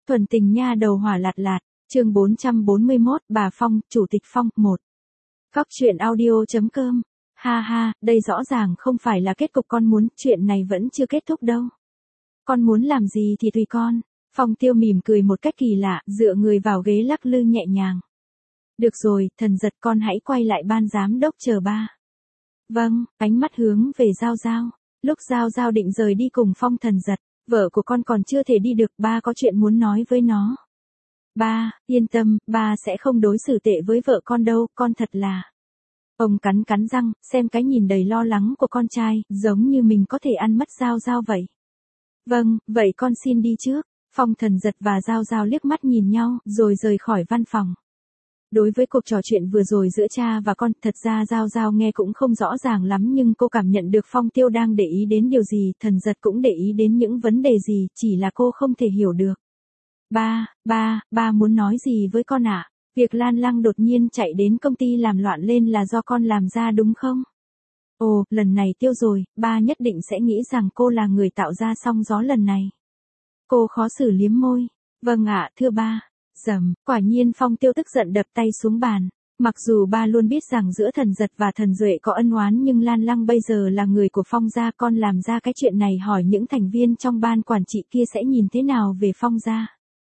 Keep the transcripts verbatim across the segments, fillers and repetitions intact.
Thuần tình nha đầu hỏa lạt lạt, chương bốn trăm bốn mươi mốt, bà Phong, Chủ tịch Phong, một. Góc truyện audio.com. Ha ha, đây rõ ràng không phải là kết cục con muốn, chuyện này vẫn chưa kết thúc đâu. Con muốn làm gì thì tùy con. Phong Tiêu mỉm cười một cách kỳ lạ, dựa người vào ghế lắc lư nhẹ nhàng. Được rồi, thần giật con hãy quay lại ban giám đốc chờ ba. Vâng, ánh mắt hướng về Giao Giao. Lúc Giao Giao định rời đi cùng Phong thần giật, vợ của con còn chưa thể đi được, ba có chuyện muốn nói với nó. Ba, yên tâm, ba sẽ không đối xử tệ với vợ con đâu, con thật là. Ông cắn cắn răng, xem cái nhìn đầy lo lắng của con trai, giống như mình có thể ăn mất Giao Giao vậy. Vâng, vậy con xin đi trước. Phong thần giật và Giao Giao liếc mắt nhìn nhau, rồi rời khỏi văn phòng. Đối với cuộc trò chuyện vừa rồi giữa cha và con, thật ra Giao Giao nghe cũng không rõ ràng lắm, nhưng cô cảm nhận được Phong Tiêu đang để ý đến điều gì, thần giật cũng để ý đến những vấn đề gì, chỉ là cô không thể hiểu được. Ba, ba, ba muốn nói gì với con ạ? À? Việc Lan Lăng đột nhiên chạy đến công ty làm loạn lên là do con làm ra đúng không? Ồ, lần này tiêu rồi, ba nhất định sẽ nghĩ rằng cô là người tạo ra sóng gió lần này. Cô khó xử liếm môi. Vâng ạ, thưa ba. Dầm, quả nhiên Phong Tiêu tức giận đập tay xuống bàn. Mặc dù ba luôn biết rằng giữa thần giật và thần duệ có ân oán, nhưng Lan Lăng bây giờ là người của Phong gia, con làm ra cái chuyện này, hỏi những thành viên trong ban quản trị kia sẽ nhìn thế nào về Phong gia.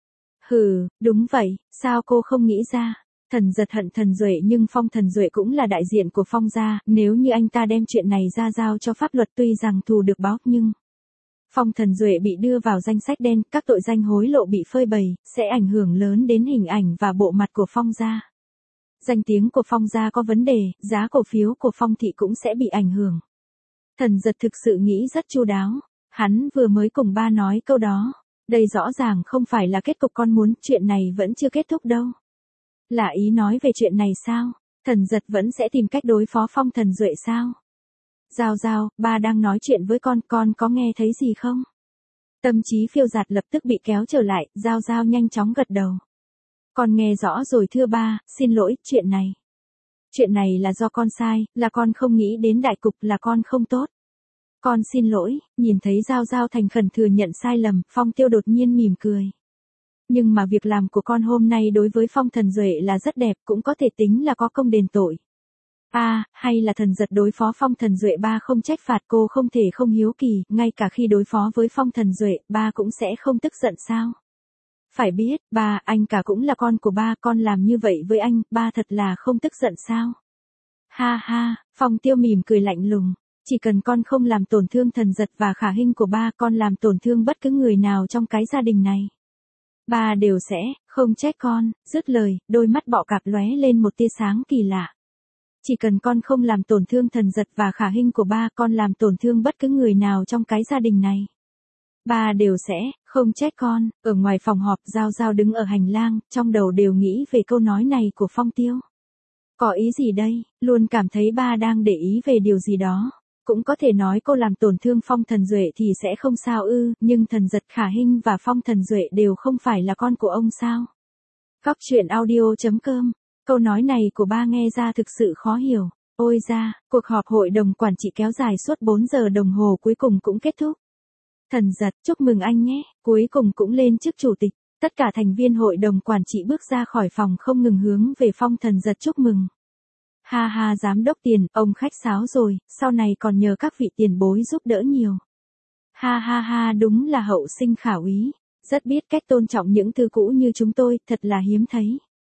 Hừ, đúng vậy, sao cô không nghĩ ra? Thần giật hận thần duệ, nhưng Phong thần duệ cũng là đại diện của Phong gia, nếu như anh ta đem chuyện này ra giao cho pháp luật, tuy rằng thù được báo, nhưng Phong thần duệ bị đưa vào danh sách đen, các tội danh hối lộ bị phơi bày, sẽ ảnh hưởng lớn đến hình ảnh và bộ mặt của Phong gia. Danh tiếng của Phong gia có vấn đề, giá cổ phiếu của Phong thị cũng sẽ bị ảnh hưởng. Thần giật thực sự nghĩ rất chu đáo. Hắn vừa mới cùng ba nói câu đó. Đây rõ ràng không phải là kết cục con muốn, chuyện này vẫn chưa kết thúc đâu. Là ý nói về chuyện này sao? Thần giật vẫn sẽ tìm cách đối phó Phong thần duệ sao? Giao Giao, ba đang nói chuyện với con, con có nghe thấy gì không? Tâm trí phiêu dạt lập tức bị kéo trở lại, Giao Giao nhanh chóng gật đầu. Con nghe rõ rồi thưa ba, xin lỗi, chuyện này. Chuyện này là do con sai, là con không nghĩ đến đại cục, là con không tốt. Con xin lỗi. Nhìn thấy Giao Giao thành khẩn thừa nhận sai lầm, Phong Tiêu đột nhiên mỉm cười. Nhưng mà việc làm của con hôm nay đối với Phong thần duệ là rất đẹp, cũng có thể tính là có công đền tội. À, hay là thần giật đối phó Phong thần duệ, ba không trách phạt cô không thể không hiếu kỳ, ngay cả khi đối phó với Phong thần duệ, ba cũng sẽ không tức giận sao? Phải biết, ba, anh cả cũng là con của ba, con làm như vậy với anh, ba thật là không tức giận sao? Ha ha, Phong Tiêu mỉm cười lạnh lùng. Chỉ cần con không làm tổn thương thần giật và khả hinh của ba, con làm tổn thương bất cứ người nào trong cái gia đình này, ba đều sẽ không trách con. Dứt lời, đôi mắt bọ cạp lóe lên một tia sáng kỳ lạ. Chỉ cần con không làm tổn thương thần giật và khả hinh của ba, con làm tổn thương bất cứ người nào trong cái gia đình này, ba đều sẽ không trách con. Ở ngoài phòng họp, Giao Giao đứng ở hành lang, trong đầu đều nghĩ về câu nói này của Phong Tiêu. Có ý gì đây? Luôn cảm thấy ba đang để ý về điều gì đó. Cũng có thể nói cô làm tổn thương Phong thần duệ thì sẽ không sao ư, nhưng thần giật, khả hinh và Phong thần duệ đều không phải là con của ông sao? Góc truyện audio.com. Câu nói này của ba nghe ra thực sự khó hiểu. Ôi ra, cuộc họp hội đồng quản trị kéo dài suốt bốn giờ đồng hồ, cuối cùng cũng kết thúc. Thần giật, chúc mừng anh nhé, cuối cùng cũng lên chức chủ tịch. Tất cả thành viên hội đồng quản trị bước ra khỏi phòng không ngừng hướng về Phong thần giật chúc mừng. Ha ha, giám đốc Tiền, ông khách sáo rồi, sau này còn nhờ các vị tiền bối giúp đỡ nhiều. Ha ha ha, đúng là hậu sinh khả úy, rất biết cách tôn trọng những thứ cũ như chúng tôi, thật là hiếm thấy.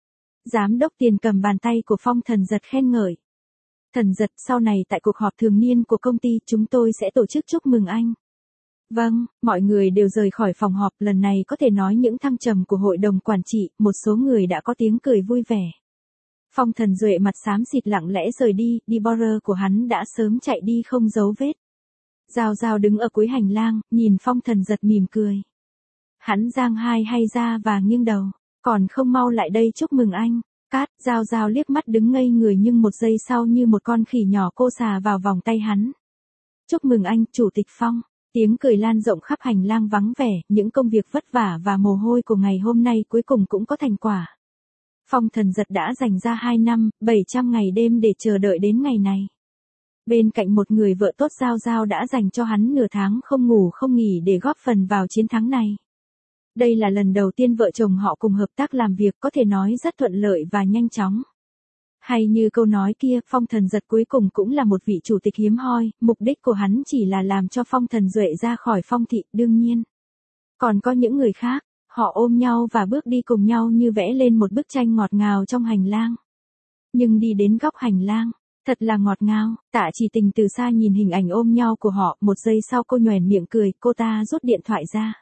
Giám đốc Tiền cầm bàn tay của Phong thần giật khen ngợi. Thần giật, sau này tại cuộc họp thường niên của công ty, chúng tôi sẽ tổ chức chúc mừng anh. Vâng, mọi người đều rời khỏi phòng họp, lần này có thể nói những thăng trầm của hội đồng quản trị, một số người đã có tiếng cười vui vẻ. Phong thần duệ mặt xám xịt lặng lẽ rời đi, đi border của hắn đã sớm chạy đi không dấu vết. Giao Giao đứng ở cuối hành lang, nhìn Phong thần giật mỉm cười. Hắn giang hai hay ra và nghiêng đầu, còn không mau lại đây chúc mừng anh. Cát, Giao Giao liếc mắt đứng ngây người, nhưng một giây sau như một con khỉ nhỏ cô xà vào vòng tay hắn. Chúc mừng anh, Chủ tịch Phong. Tiếng cười lan rộng khắp hành lang vắng vẻ, những công việc vất vả và mồ hôi của ngày hôm nay cuối cùng cũng có thành quả. Phong thần giật đã dành ra hai năm, bảy trăm ngày đêm để chờ đợi đến ngày này. Bên cạnh một người vợ tốt, Giao Giao đã dành cho hắn nửa tháng không ngủ không nghỉ để góp phần vào chiến thắng này. Đây là lần đầu tiên vợ chồng họ cùng hợp tác làm việc, có thể nói rất thuận lợi và nhanh chóng. Hay như câu nói kia, Phong Thần Giật cuối cùng cũng là một vị chủ tịch hiếm hoi, mục đích của hắn chỉ là làm cho Phong Thần Duệ ra khỏi Phong thị, đương nhiên. Còn có những người khác, họ ôm nhau và bước đi cùng nhau như vẽ lên một bức tranh ngọt ngào trong hành lang. Nhưng đi đến góc hành lang, thật là ngọt ngào, Tạ Chỉ Tình từ xa nhìn hình ảnh ôm nhau của họ, một giây sau cô nhoẻn miệng cười, cô ta rút điện thoại ra.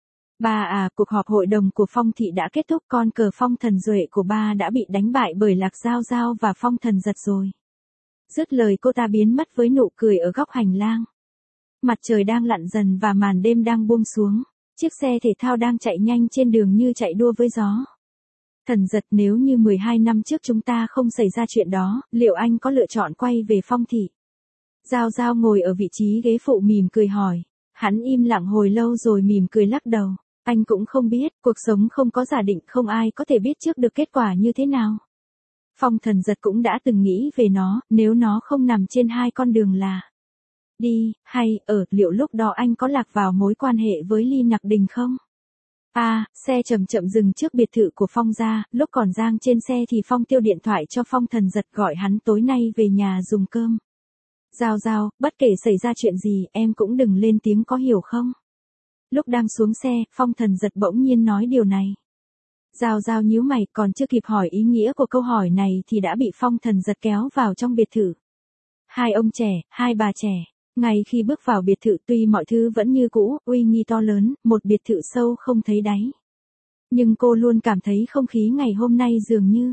Ba à, cuộc họp hội đồng của Phong thị đã kết thúc, con cờ Phong Thần Duệ của ba đã bị đánh bại bởi Lạc Giao Giao và Phong Thần Giật rồi. Dứt lời cô ta biến mất với nụ cười ở góc hành lang. Mặt trời đang lặn dần và màn đêm đang buông xuống, chiếc xe thể thao đang chạy nhanh trên đường như chạy đua với gió. Thần Giật, nếu như mười hai năm trước chúng ta không xảy ra chuyện đó, liệu anh có lựa chọn quay về Phong thị? Giao Giao ngồi ở vị trí ghế phụ mỉm cười hỏi. Hắn im lặng hồi lâu rồi mỉm cười lắc đầu. Anh cũng không biết, cuộc sống không có giả định, không ai có thể biết trước được kết quả như thế nào. Phong Thần Giật cũng đã từng nghĩ về nó, nếu nó không nằm trên hai con đường là đi, hay, ở, liệu lúc đó anh có lạc vào mối quan hệ với Ly Nặc Đình không? À, xe chậm chậm dừng trước biệt thự của Phong gia, lúc còn Giang trên xe thì Phong Tiêu điện thoại cho Phong Thần Giật gọi hắn tối nay về nhà dùng cơm. Giao Giao, bất kể xảy ra chuyện gì, em cũng đừng lên tiếng có hiểu không? Lúc đang xuống xe, Phong Thần Giật bỗng nhiên nói điều này. Giao Giao nhíu mày, còn chưa kịp hỏi ý nghĩa của câu hỏi này thì đã bị Phong Thần Giật kéo vào trong biệt thự. Hai ông trẻ, hai bà trẻ. Ngay khi bước vào biệt thự tuy mọi thứ vẫn như cũ, uy nghi to lớn, một biệt thự sâu không thấy đáy. Nhưng cô luôn cảm thấy không khí ngày hôm nay dường như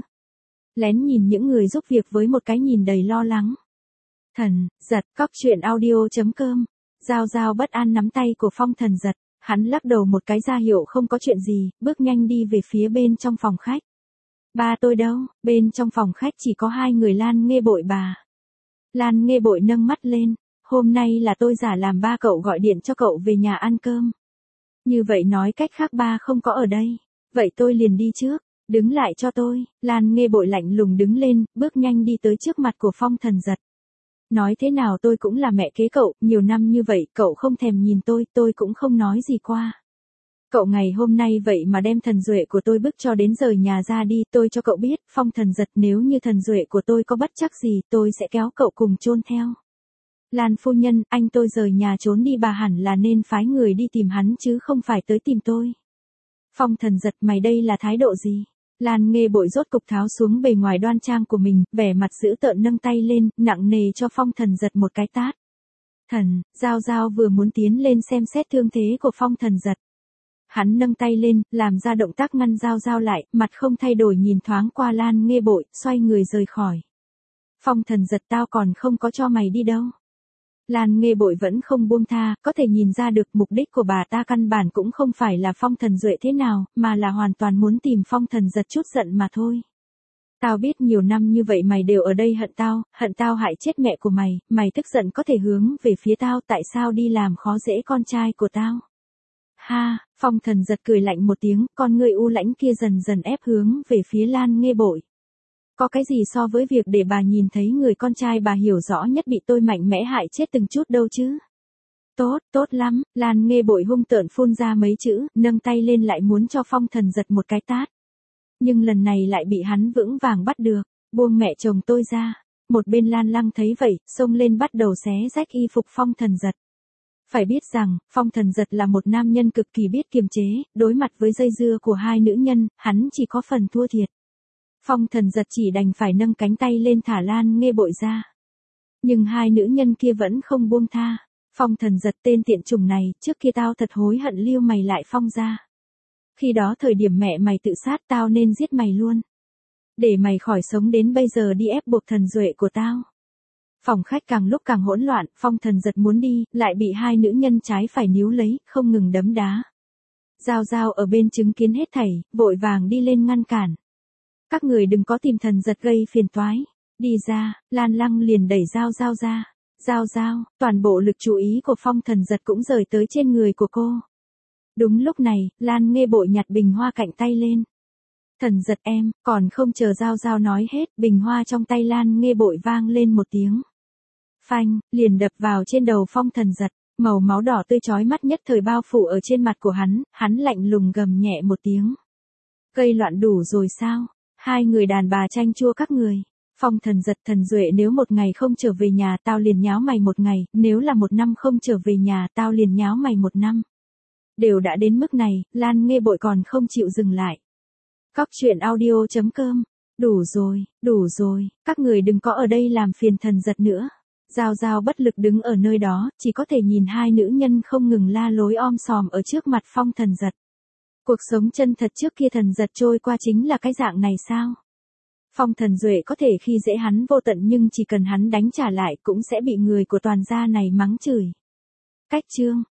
lén nhìn những người giúp việc với một cái nhìn đầy lo lắng. Thần Giật, cóc truyện audio chấm com. Giao Giao bất an nắm tay của Phong Thần Giật, hắn lắc đầu một cái ra hiệu không có chuyện gì, bước nhanh đi về phía bên trong phòng khách. Ba tôi đâu? Bên trong phòng khách chỉ có hai người Lan Nghê Bội bà. Lan Nghê Bội nâng mắt lên, hôm nay là tôi giả làm ba cậu gọi điện cho cậu về nhà ăn cơm. Như vậy nói cách khác ba không có ở đây, vậy tôi liền đi trước, đứng lại cho tôi. Lan Nghê Bội lạnh lùng đứng lên, bước nhanh đi tới trước mặt của Phong Thần Giật. Nói thế nào tôi cũng là mẹ kế cậu, nhiều năm như vậy cậu không thèm nhìn tôi, tôi cũng không nói gì qua. Cậu ngày hôm nay vậy mà đem thần duệ của tôi bức cho đến rời nhà ra đi, tôi cho cậu biết, Phong Thần Giật, nếu như thần duệ của tôi có bất trắc gì, tôi sẽ kéo cậu cùng chôn theo. Lan phu nhân, anh tôi rời nhà trốn đi, bà hẳn là nên phái người đi tìm hắn chứ không phải tới tìm tôi. Phong Thần Giật, mày đây là thái độ gì? Lan Nghê Bội rốt cục tháo xuống bề ngoài đoan trang của mình, vẻ mặt dữ tợn nâng tay lên, nặng nề cho Phong Thần Giật một cái tát. Thần, Giao Giao vừa muốn tiến lên xem xét thương thế của Phong Thần Giật. Hắn nâng tay lên, làm ra động tác ngăn Giao Giao lại, mặt không thay đổi nhìn thoáng qua Lan Nghê Bội, xoay người rời khỏi. Phong Thần Giật, tao còn không có cho mày đi đâu. Lan Nghê Bội vẫn không buông tha, có thể nhìn ra được mục đích của bà ta căn bản cũng không phải là Phong Thần Duệ thế nào, mà là hoàn toàn muốn tìm Phong Thần Giật chút giận mà thôi. Tao biết nhiều năm như vậy mày đều ở đây hận tao, hận tao hại chết mẹ của mày, mày tức giận có thể hướng về phía tao, tại sao đi làm khó dễ con trai của tao? Ha, Phong Thần Giật cười lạnh một tiếng, con ngươi u lãnh kia dần dần ép hướng về phía Lan Nghê Bội. Có cái gì so với việc để bà nhìn thấy người con trai bà hiểu rõ nhất bị tôi mạnh mẽ hại chết từng chút đâu chứ? Tốt, tốt lắm, Lan Nghê Bội hung tợn phun ra mấy chữ, nâng tay lên lại muốn cho Phong Thần Giật một cái tát. Nhưng lần này lại bị hắn vững vàng bắt được, buông mẹ chồng tôi ra. Một bên Lan Lăng thấy vậy, xông lên bắt đầu xé rách y phục Phong Thần Giật. Phải biết rằng, Phong Thần Giật là một nam nhân cực kỳ biết kiềm chế, đối mặt với dây dưa của hai nữ nhân, hắn chỉ có phần thua thiệt. Phong Thần Giật chỉ đành phải nâng cánh tay lên thả Lan Nghê Bội ra. Nhưng hai nữ nhân kia vẫn không buông tha. Phong Thần Giật, tên tiện chủng này, trước kia tao thật hối hận liêu mày lại Phong ra. Khi đó thời điểm mẹ mày tự sát tao nên giết mày luôn. Để mày khỏi sống đến bây giờ đi ép buộc thần duệ của tao. Phòng khách càng lúc càng hỗn loạn, Phong Thần Giật muốn đi, lại bị hai nữ nhân trái phải níu lấy, không ngừng đấm đá. Giao Giao ở bên chứng kiến hết thảy, vội vàng đi lên ngăn cản. Các người đừng có tìm Thần Giật gây phiền toái. Đi ra, Lan Lăng liền đẩy Giao Giao ra. Giao Giao, toàn bộ lực chú ý của Phong Thần Giật cũng rời tới trên người của cô. Đúng lúc này, Lan Nghê Bội nhặt bình hoa cạnh tay lên. Thần Giật em, còn không chờ Giao Giao nói hết, bình hoa trong tay Lan Nghê Bội vang lên một tiếng. Phanh, liền đập vào trên đầu Phong Thần Giật. Màu máu đỏ tươi chói mắt nhất thời bao phủ ở trên mặt của hắn, hắn lạnh lùng gầm nhẹ một tiếng. Gây loạn đủ rồi sao? Hai người đàn bà tranh chua các người. Phong Thần giật Thần Duệ, nếu một ngày không trở về nhà tao liền nháo mày một ngày, nếu là một năm không trở về nhà tao liền nháo mày một năm. Đều đã đến mức này, Lan Nghê Bội còn không chịu dừng lại. Cóc truyện audio chấm com. Đủ rồi, đủ rồi, các người đừng có ở đây làm phiền Thần giật nữa. Giao Giao bất lực đứng ở nơi đó, chỉ có thể nhìn hai nữ nhân không ngừng la lối om sòm ở trước mặt Phong Thần giật. Cuộc sống chân thật trước kia Thần giật trôi qua chính là cái dạng này sao? Phong Thần Duệ có thể khi dễ hắn vô tận, nhưng chỉ cần hắn đánh trả lại cũng sẽ bị người của toàn gia này mắng chửi. Cách chương